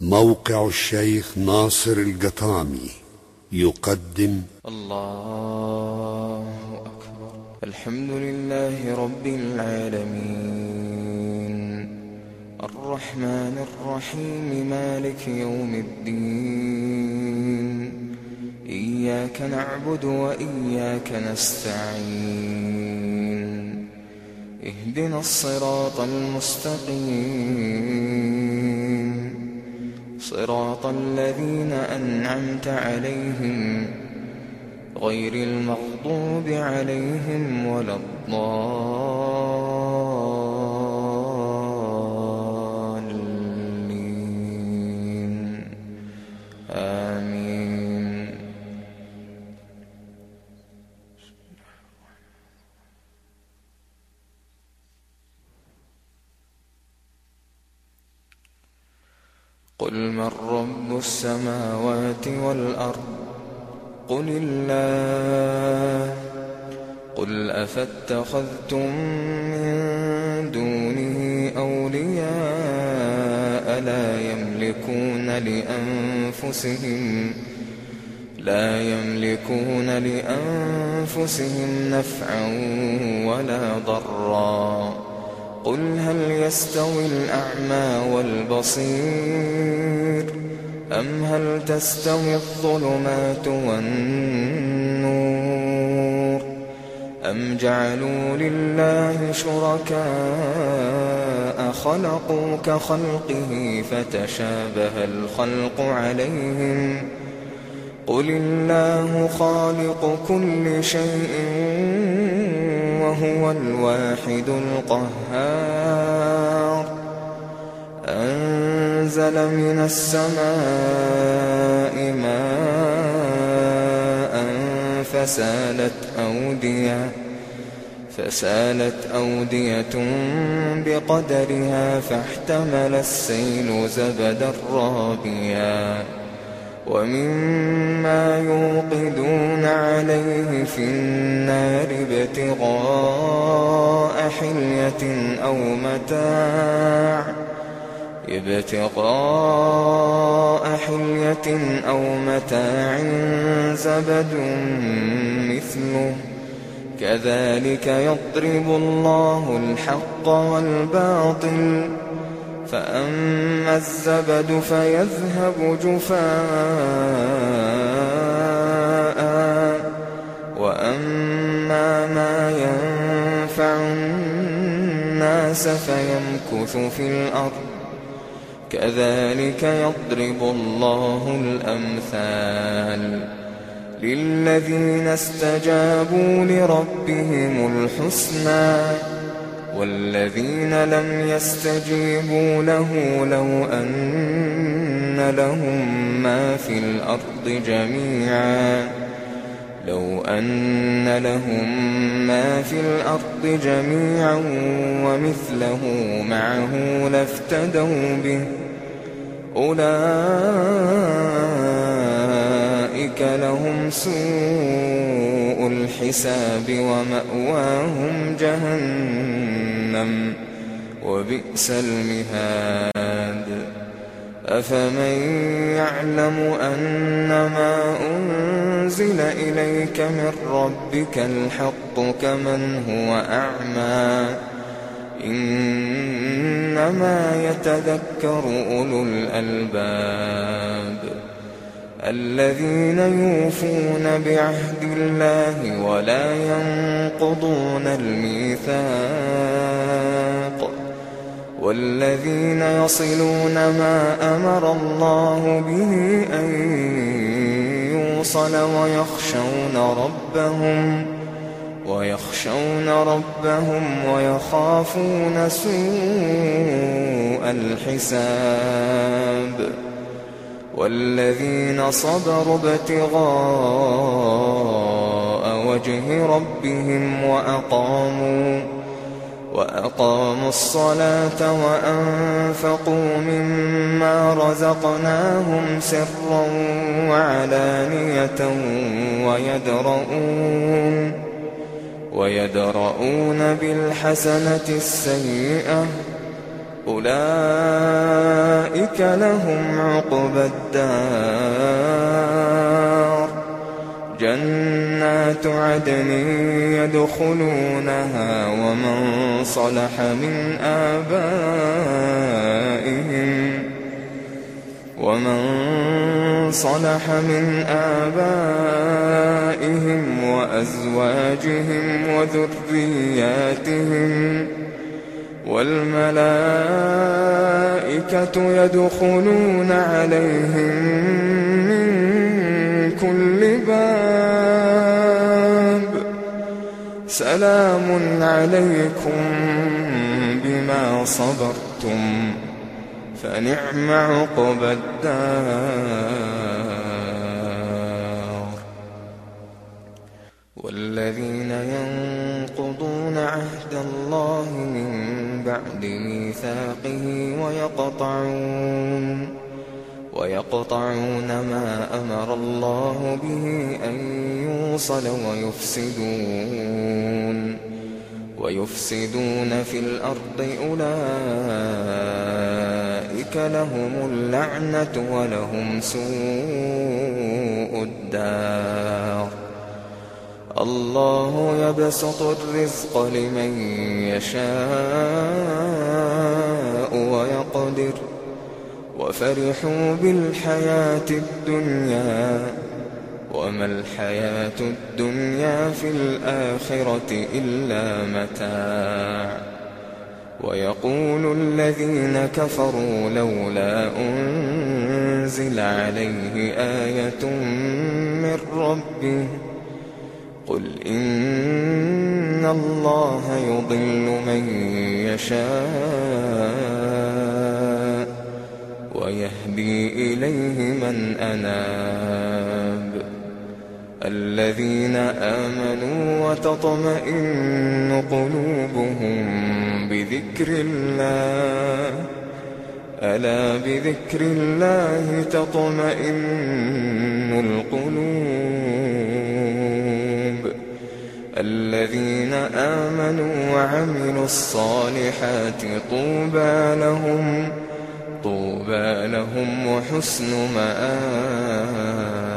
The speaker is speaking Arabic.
موقع الشيخ ناصر القطامي يقدم الله أكبر. الحمد لله رب العالمين، الرحمن الرحيم، مالك يوم الدين. إياك نعبد وإياك نستعين، اهدنا الصراط المستقيم، صراط الذين أنعمت عليهم غير المغضوب عليهم ولا الضالين، آمين. قل من رب السماوات والأرض؟ قل الله. قل أفاتخذتم من دونه أولياء لا يملكون لأنفسهم نفعا ولا ضرا. قل هل يستوي الأعمى والبصير أم هل تستوي الظلمات والنور أم جعلوا لله شركاء خلقوا كخلقه فتشابه الخلق عليهم. قل الله خالق كل شيء وهو الواحد القهار. أنزل من السماء ماء فسالت أودية بقدرها فاحتمل السيل زبدا رابيا. ومما يوقدون عليه في النار ابتغاء حلية أو متاع زبد مثله كذلك يضرب الله الحق والباطل. فأما الزبد فيذهب جفاء وأما ما ينفع الناس فيمكث في الأرض. كذلك يضرب الله الأمثال للذين استجابوا لربهم الحسنى والذين لم يستجيبوا له لو أن لهم ما في الأرض جميعا ومثله معه لافتدوا به. أولئك لهم سوء الحساب ومأواهم جهنم وبئس المهاد. أفمن يعلم أنما أنزل إليك من ربك الحق كمن هو أعمى؟ إنما يتذكر أولو الألباب الذين يوفون بعهد الله ولا ينقضون الميثاق والذين يصلون ما أمر الله به أن يوصل ويخشون ربهم ويخافون سوء الحساب. والذين صبروا ابتغاء وجه ربهم وأقاموا الصلاة وأنفقوا مما رزقناهم سرا وعلانية ويدرؤون بالحسنة السيئة أولئك لهم عقبى الدار جنات عدن يدخلونها ومن صلح من آبائهم وأزواجهم وذرياتهم والملائكة يدخلون عليهم من كل باب سلام عليكم بما صبرتم فنعم عقبى الدار. والذين ينقضون عهد الله من بعد ميثاقه ويقطعون ما أمر الله به أن يوصل ويفسدون في الأرض أولئك لهم اللعنة ولهم سوء الدار. الله يبسط الرزق لمن يشاء ويقدر وفرحوا بالحياة الدنيا وما الحياة الدنيا في الآخرة إلا متاع. ويقول الذين كفروا لولا أنزل عليه آية من ربه قل إن الله يضل من يشاء ويهدي إليه من أناب. الذين آمنوا وتطمئن قلوبهم بذكر الله ألا بذكر الله تطمئن القلوب. الذين آمنوا وعملوا الصالحات طوبى لهم وحسن مآب.